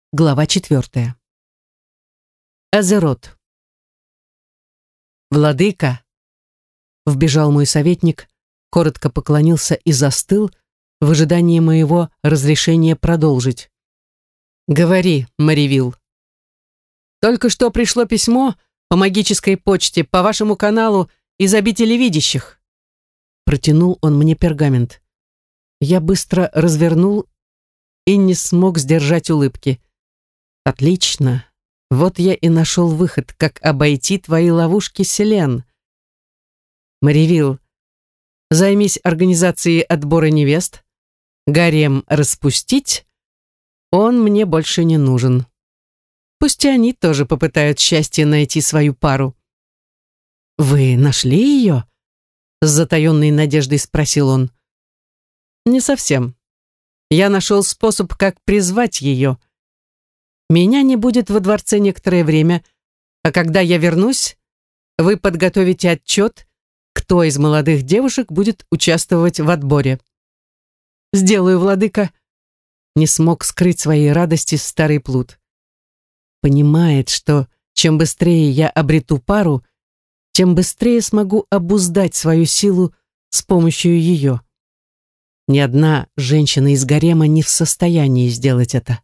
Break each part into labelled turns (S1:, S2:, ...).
S1: Глава 4. Азерот. «Владыка!» — вбежал мой советник, коротко поклонился и застыл в ожидании моего разрешения продолжить. «Говори, Маривил. Только что пришло письмо по магической почте по вашему каналу из обители видящих». Протянул он мне пергамент. Я быстро развернул и не смог сдержать улыбки. «Отлично. Вот я и нашел выход, как обойти твои ловушки, Селен. Маривил, займись организацией отбора невест. Гарем распустить. Он мне больше не нужен. Пусть и они тоже попытают счастье найти свою пару». «Вы нашли ее?» С затаенной надеждой спросил он. «Не совсем. Я нашел способ, как призвать ее. Меня не будет во дворце некоторое время, а когда я вернусь, вы подготовите отчет, кто из молодых девушек будет участвовать в отборе». «Сделаю, владыка», — не смог скрыть своей радости старый плут. Понимает, что чем быстрее я обрету пару, тем быстрее смогу обуздать свою силу с помощью ее. Ни одна женщина из гарема не в состоянии сделать это.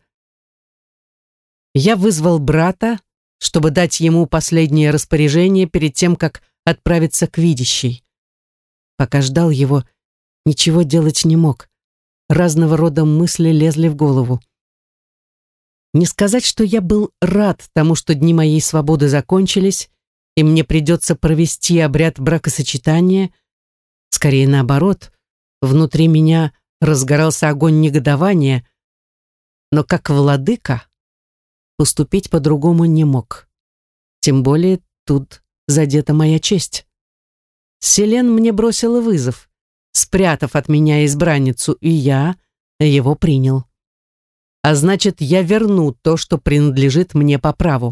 S1: Я вызвал брата, чтобы дать ему последнее распоряжение перед тем, как отправиться к видящей. Пока ждал его, ничего делать не мог. Разного рода мысли лезли в голову. Не сказать, что я был рад тому, что дни моей свободы закончились, и мне придется провести обряд бракосочетания. Скорее наоборот, внутри меня разгорался огонь негодования, но как владыка поступить по-другому не мог. Тем более тут задета моя честь. Селен мне бросила вызов, спрятав от меня избранницу, и я его принял. А значит, я верну то, что принадлежит мне по праву.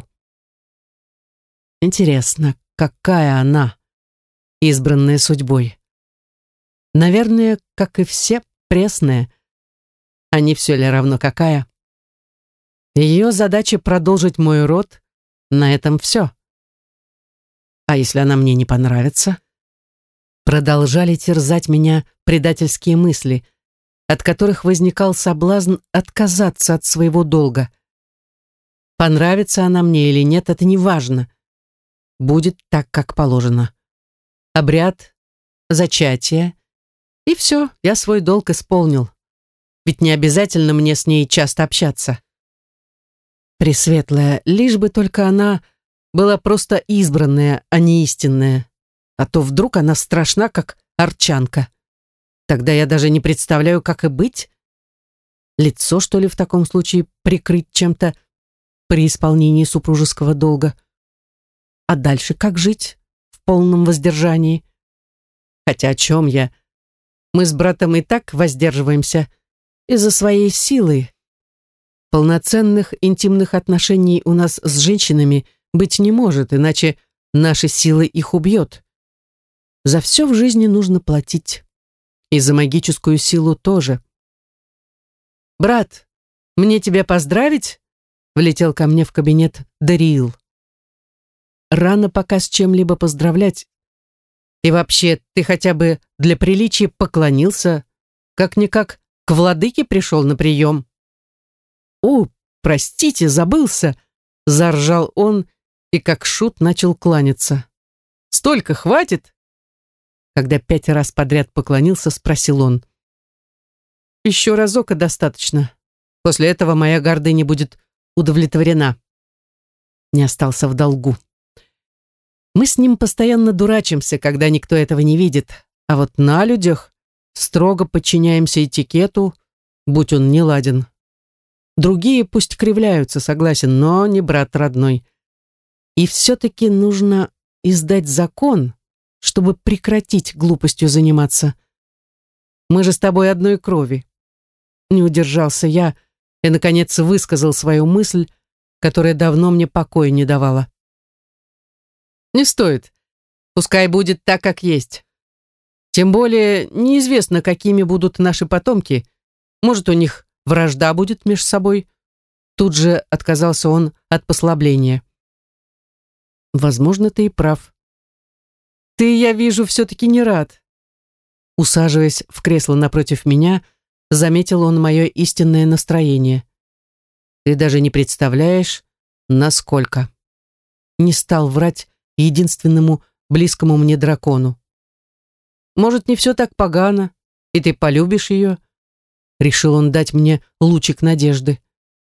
S1: Интересно, какая она, избранная судьбой? Наверное, как и все, пресная. А не все ли равно какая? Ее задача продолжить мой род, на этом все. А если она мне не понравится? Продолжали терзать меня предательские мысли, от которых возникал соблазн отказаться от своего долга. Понравится она мне или нет, это не важно. Будет так, как положено. Обряд, зачатие, и все, я свой долг исполнил. Ведь не обязательно мне с ней часто общаться. Пресветлая, лишь бы только она была просто избранная, а не истинная. А то вдруг она страшна, как арчанка. Тогда я даже не представляю, как и быть. Лицо, что ли, в таком случае прикрыть чем-то при исполнении супружеского долга? А дальше как жить в полном воздержании? Хотя о чем я? Мы с братом и так воздерживаемся из-за своей силы. Полноценных интимных отношений у нас с женщинами быть не может, иначе наша сила их убьет. За все в жизни нужно платить. И за магическую силу тоже. «Брат, мне тебя поздравить?» Влетел ко мне в кабинет Дариил. «Рано пока с чем-либо поздравлять. И вообще, ты хотя бы для приличия поклонился, как-никак к владыке пришел на прием». «О, простите, забылся!» — заржал он и как шут начал кланяться. «Столько хватит?» Когда 5 раз подряд поклонился, спросил он. «Еще разок и достаточно. После этого моя гордыня будет удовлетворена». Не остался в долгу. Мы с ним постоянно дурачимся, когда никто этого не видит, а вот на людях строго подчиняемся этикету, будь он неладен. Другие пусть кривляются, согласен, но не брат родной. И все-таки нужно издать закон, чтобы прекратить глупостью заниматься. Мы же с тобой одной крови. Не удержался я и, наконец, высказал свою мысль, которая давно мне покоя не давала. «Не стоит. Пускай будет так, как есть. Тем более неизвестно, какими будут наши потомки. Может, у них вражда будет между собой. Тут же отказался он от послабления. Возможно, ты и прав. Ты, я вижу, все-таки не рад. Усаживаясь в кресло напротив меня, заметил он мое истинное настроение. Ты даже не представляешь, насколько. Не стал врать единственному близкому мне дракону. Может, не все так погано, и ты полюбишь ее? Решил он дать мне лучик надежды.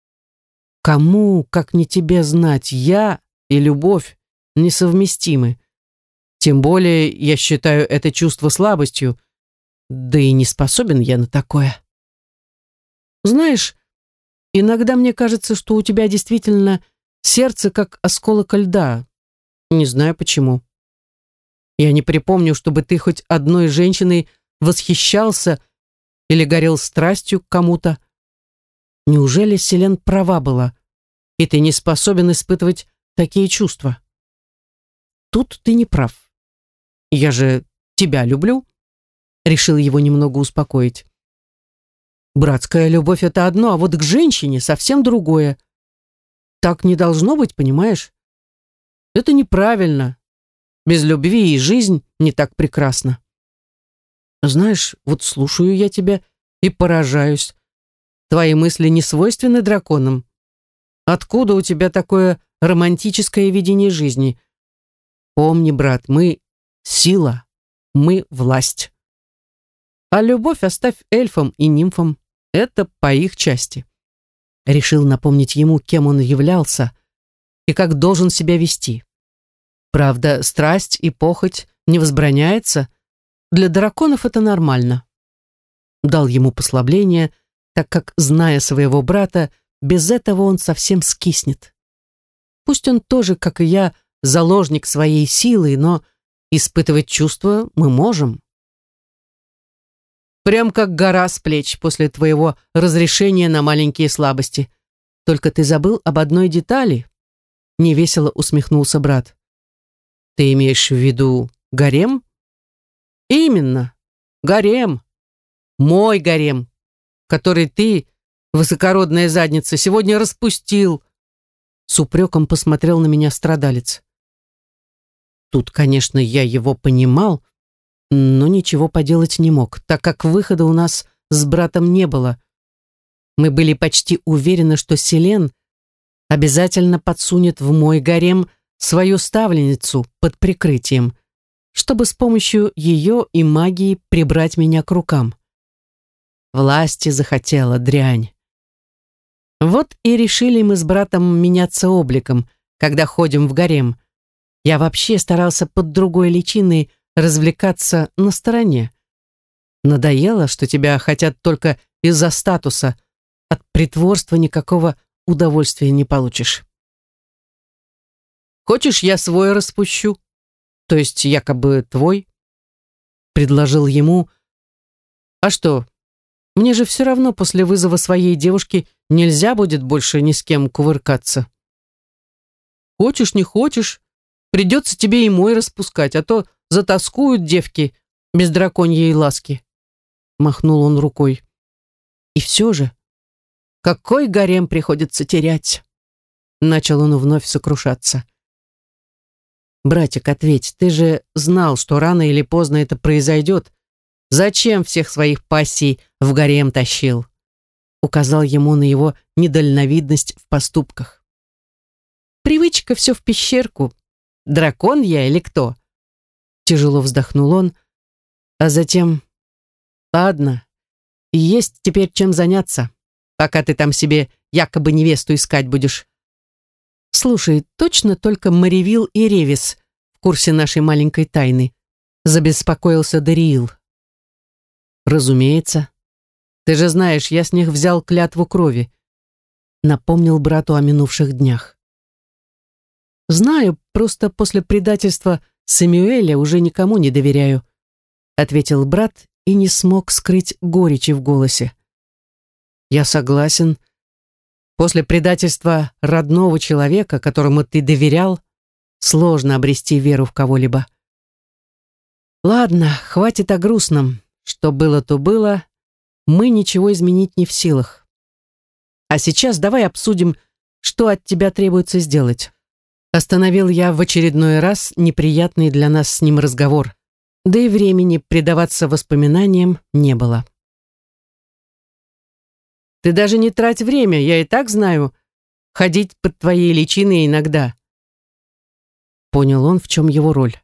S1: Кому, как не тебе, знать, я и любовь несовместимы. Тем более я считаю это чувство слабостью, да и не способен я на такое. Знаешь, иногда мне кажется, что у тебя действительно сердце как осколок льда. Не знаю почему. Я не припомню, чтобы ты хоть одной женщиной восхищался или горел страстью к кому-то. Неужели Селен права была, и ты не способен испытывать такие чувства? Тут ты не прав. Я же тебя люблю, решил его немного успокоить. Братская любовь — это одно, а вот к женщине совсем другое. Так не должно быть, понимаешь? Это неправильно. Без любви и жизнь не так прекрасна. Знаешь, вот слушаю я тебя и поражаюсь. Твои мысли не свойственны драконам. Откуда у тебя такое романтическое видение жизни? Помни, брат, мы сила, мы власть. А любовь оставь эльфам и нимфам. Это по их части. Решил напомнить ему, кем он являлся и как должен себя вести. Правда, страсть и похоть не возбраняется. Для драконов это нормально. Дал ему послабление, так как, зная своего брата, без этого он совсем скиснет. Пусть он тоже, как и я, заложник своей силы, но испытывать чувства мы можем. Прям как гора с плеч после твоего разрешения на маленькие слабости. Только ты забыл об одной детали. Невесело усмехнулся брат. Ты имеешь в виду гарем? Именно, гарем. Мой гарем, который ты, высокородная задница, сегодня распустил. С упреком посмотрел на меня страдалец. Тут, конечно, я его понимал, но ничего поделать не мог, так как выхода у нас с братом не было. Мы были почти уверены, что Селен обязательно подсунет в мой гарем свою ставленницу под прикрытием, чтобы с помощью ее и магии прибрать меня к рукам. Власти захотела, дрянь. Вот и решили мы с братом меняться обликом, когда ходим в гарем. Я вообще старался под другой личиной развлекаться на стороне. Надоело, что тебя хотят только из-за статуса. От притворства никакого удовольствия не получишь. Хочешь, я свой распущу? То есть якобы твой? Предложил ему. А что? Мне же все равно после вызова своей девушки нельзя будет больше ни с кем кувыркаться. Хочешь, не хочешь, придется тебе и мой распускать, а то затаскуют девки без драконьей ласки. Махнул он рукой. И все же, какой гарем приходится терять? Начал он вновь сокрушаться. Братик, ответь, ты же знал, что рано или поздно это произойдет. Зачем всех своих пассий в гарем тащил? Указал ему на его недальновидность в поступках. Привычка все в пещерку. Дракон я или кто? Тяжело вздохнул он, а затем... Ладно, есть теперь чем заняться, пока ты там себе якобы невесту искать будешь. Слушай, точно только Маривил и Ревис в курсе нашей маленькой тайны? Забеспокоился Дариил. Разумеется. Ты же знаешь, я с них взял клятву крови. Напомнил брату о минувших днях. Знаю, просто после предательства Сэмюэля уже никому не доверяю, ответил брат и не смог скрыть горечи в голосе. Я согласен. После предательства родного человека, которому ты доверял, сложно обрести веру в кого-либо. Ладно, хватит о грустном. Что было, то было. Мы ничего изменить не в силах. А сейчас давай обсудим, что от тебя требуется сделать. Остановил я в очередной раз неприятный для нас с ним разговор. Да и времени предаваться воспоминаниям не было. Ты даже не трать время, я и так знаю. Ходить под твоей личиной иногда. Понял он, в чем его роль.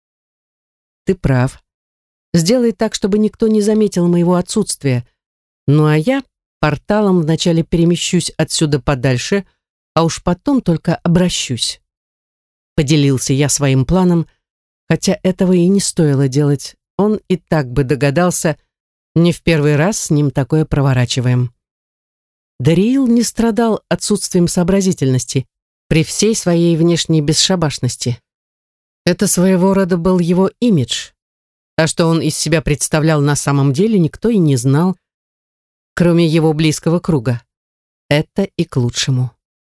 S1: Ты прав. Сделай так, чтобы никто не заметил моего отсутствия. Ну а я порталом вначале перемещусь отсюда подальше, а уж потом только обращусь. Поделился я своим планом, хотя этого и не стоило делать. Он и так бы догадался, не в первый раз с ним такое проворачиваем. Дариил не страдал отсутствием сообразительности при всей своей внешней бесшабашности. Это своего рода был его имидж. А что он из себя представлял на самом деле, никто и не знал, кроме его близкого круга. Это и к лучшему.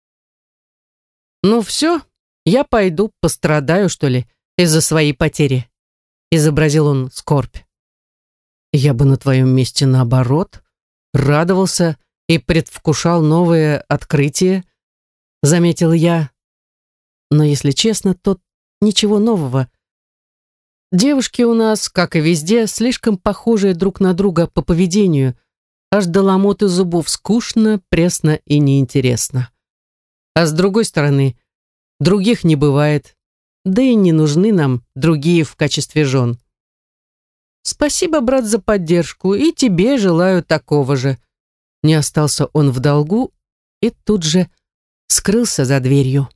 S1: «Ну все, я пойду пострадаю, что ли, из-за своей потери», изобразил он скорбь. «Я бы на твоем месте наоборот радовался и предвкушал новые открытия», заметил я. Но, если честно, то ничего нового. Девушки у нас, как и везде, слишком похожие друг на друга по поведению, аж до ломоты зубов скучно, пресно и неинтересно. А с другой стороны, других не бывает, да и не нужны нам другие в качестве жен. Спасибо, брат, за поддержку, и тебе желаю такого же. Не остался он в долгу и тут же скрылся за дверью.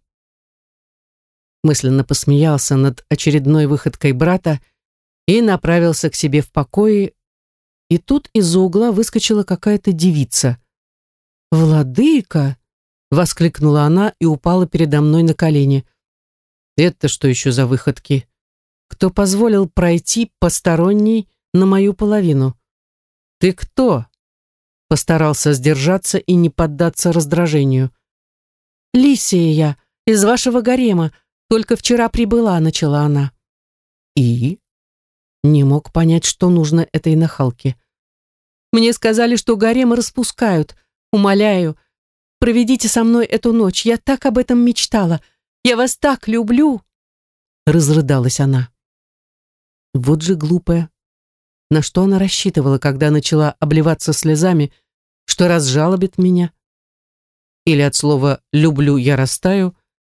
S1: Мысленно посмеялся над очередной выходкой брата и направился к себе в покое, и тут из-за угла выскочила какая-то девица. «Владыка!» — воскликнула она и упала передо мной на колени. «Это что еще за выходки? Кто позволил пройти посторонний на мою половину? Ты кто?» Постарался сдержаться и не поддаться раздражению. «Лисия я, из вашего гарема. Только вчера прибыла», — начала она. «И?» Не мог понять, что нужно этой нахалке. «Мне сказали, что гаремы распускают. Умоляю, проведите со мной эту ночь. Я так об этом мечтала. Я вас так люблю!» Разрыдалась она. Вот же глупая. На что она рассчитывала, когда начала обливаться слезами, что разжалобит меня? Или от слова «люблю» я растаю?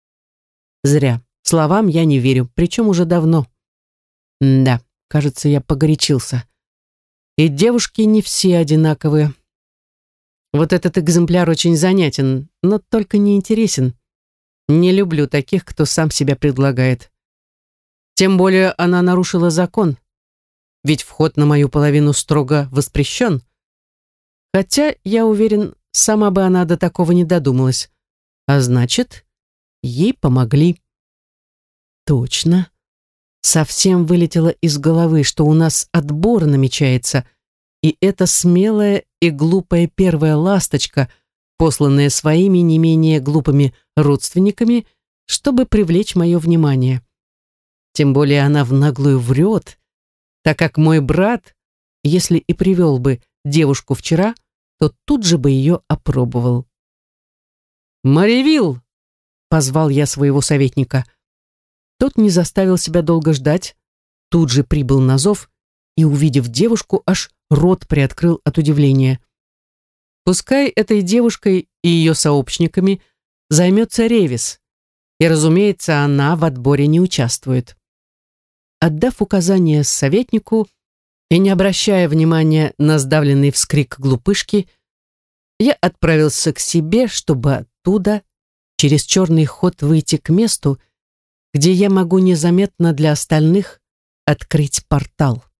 S1: Зря. Словам я не верю, причем уже давно. Да, кажется, я погорячился. И девушки не все одинаковые. Вот этот экземпляр очень занятен, но только не интересен. Не люблю таких, кто сам себя предлагает. Тем более она нарушила закон. Ведь вход на мою половину строго воспрещен. Хотя, я уверен, сама бы она до такого не додумалась. А значит, ей помогли. Точно. Совсем вылетело из головы, что у нас отбор намечается, и эта смелая и глупая первая ласточка, посланная своими не менее глупыми родственниками, чтобы привлечь мое внимание. Тем более она в наглую врет, так как мой брат, если и привел бы девушку вчера, то тут же бы ее опробовал. «Маривилл!» — позвал я своего советника. Тот не заставил себя долго ждать, тут же прибыл на зов и, увидев девушку, аж рот приоткрыл от удивления. Пускай этой девушкой и ее сообщниками займется Ревис, и, разумеется, она в отборе не участвует. Отдав указание советнику и не обращая внимания на сдавленный вскрик глупышки, я отправился к себе, чтобы оттуда через черный ход выйти к месту, где я могу незаметно для остальных открыть портал.